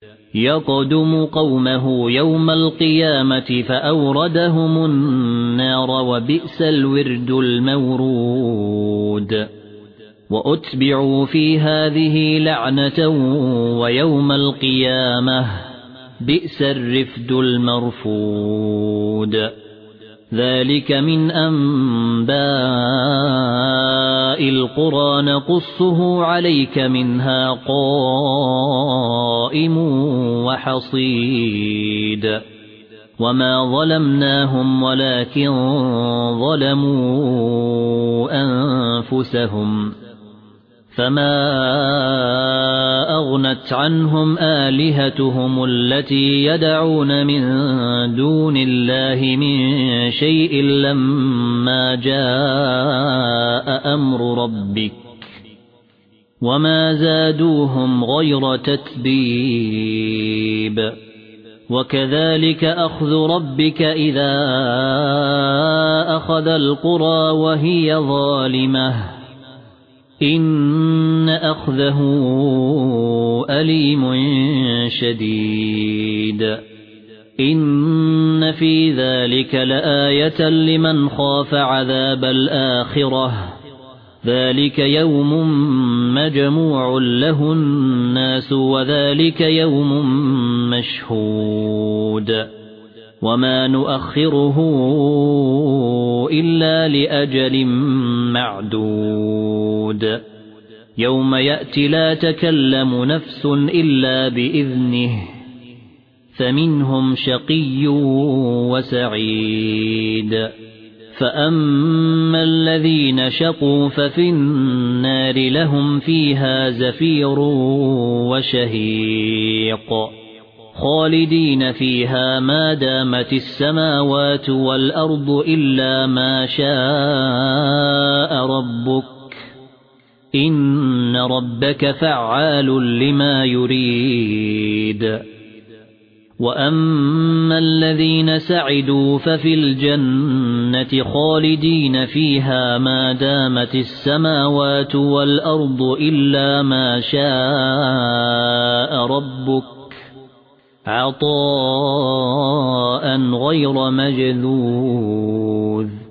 يقدم قومه يوم القيامة فأوردهم النار وبئس الورد المورود وأتبعوا في هذه لعنة ويوم القيامة بئس الرفد المرفود ذلك من أنباء القرى نقصه عليك منها قائم وحصيد وما ظلمناهم ولكن ظلموا أنفسهم فما أغنت عنهم آلهتهم التي يدعون من دون الله من شيء لما جاء أمر ربك وما زادوهم غير تتبيب وكذلك أخذ ربك إذا أخذ القرى وهي ظالمة إن أخذه أليم شديد إن في ذلك لآية لمن خاف عذاب الآخرة ذلك يوم مجموع له الناس وذلك يوم مشهود وما نؤخره إلا لأجل معدود يوم يأتي لا تكلم نفس إلا بإذنه فمنهم شقي وسعيد فأما الذين شقوا ففي النار لهم فيها زفير وشهيق خالدين فيها ما دامت السماوات والأرض إلا ما شاء ربك إن ربك فعال لما يريد وأما الذين سعدوا ففي الجنة خالدين فيها ما دامت السماوات والأرض إلا ما شاء ربك عطاء غير مجذوذ